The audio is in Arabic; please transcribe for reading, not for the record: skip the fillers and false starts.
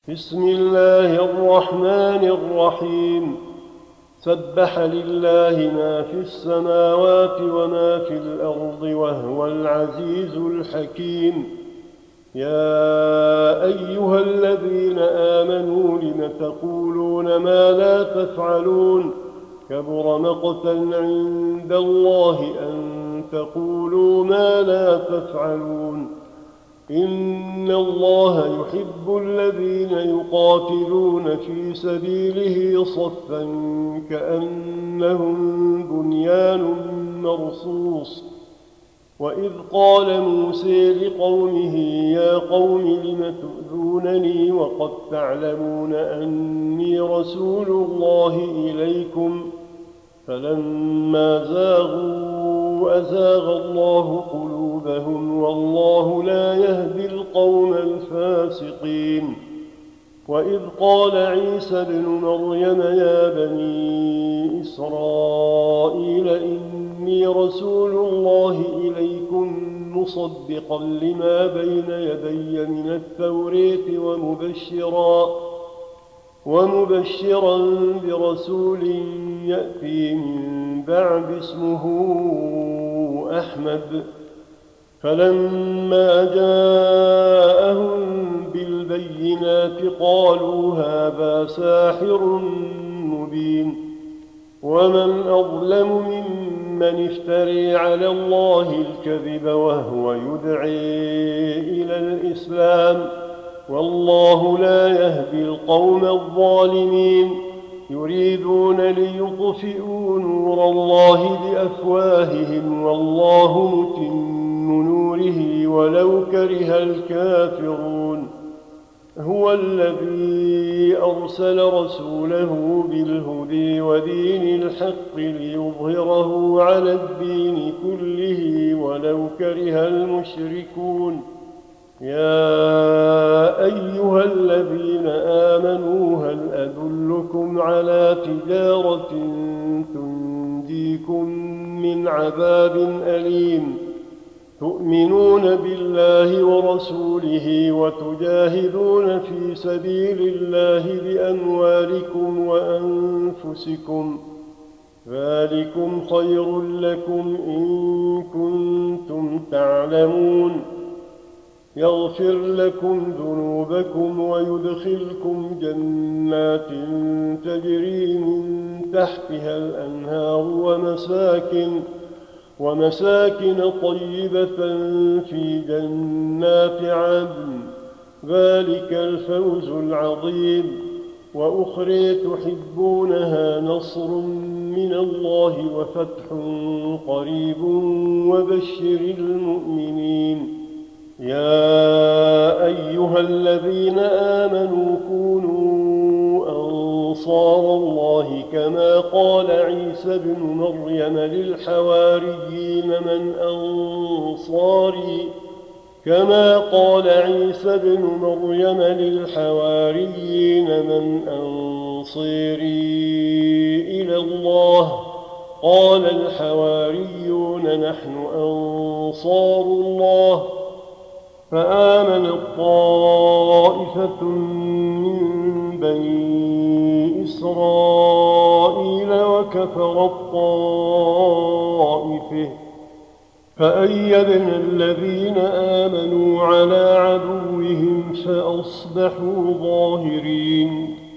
بسم الله الرحمن الرحيم. سبح لله ما في السماوات وما في الأرض وهو العزيز الحكيم. يا أيها الذين آمنوا لم تقولون ما لا تفعلون؟ كبر مقتا عند الله أن تقولوا ما لا تفعلون. إن الله يحب الذين يقاتلون في سبيله صفا كأنهم بنيان مرصوص. وإذ قال موسى لقومه يا قوم لم تؤذونني وقد تعلمون أني رسول الله إليكم؟ فلما زاغوا أزاغ الله قلوبهم والله لا يهدي القوم الفاسقين. وإذ قال عيسى ابن مريم يا بني إسرائيل إني رسول الله إليكم مصدقا لما بين يدي من التوراة ومبشرا برسول يأتي من بعد اسمه أحمد. فلما جاءهم بالبينات قالوا هذا ساحر مبين. ومن أظلم ممن افتري على الله الكذب وهو يدعي إلى الإسلام والله لا يهدي القوم الظالمين. يريدون ليطفئوا نور الله بأفواههم والله متم نوره ولو كره الكافرون. هو الذي أرسل رسوله بالهدى ودين الحق ليظهره على الدين كله ولو كره المشركون. يا أيها الذين آمنوا هل أدلكم على تجارة تنجيكم من عذاب أليم؟ تؤمنون بالله ورسوله وتجاهدون في سبيل الله بأموالكم وأنفسكم، ذلكم خير لكم إن كنتم تعلمون. يغفر لكم ذنوبكم ويدخلكم جنات تجري من تحتها الأنهار ومساكن طيبة في جنات عدن، ذلك الفوز العظيم. وأخرى تحبونها نصر من الله وفتح قريب وبشر المؤمنين. يا أيها الذين آمنوا كونوا أنصار الله كما قال عيسى ابن مريم للحواريين من أنصاري إلى الله؟ قال الحواريون نحن أنصار الله. فآمنت طائفة من بني إسرائيل وكفرت طائفة فأيدنا الذين آمنوا على عدوهم فأصبحوا ظاهرين.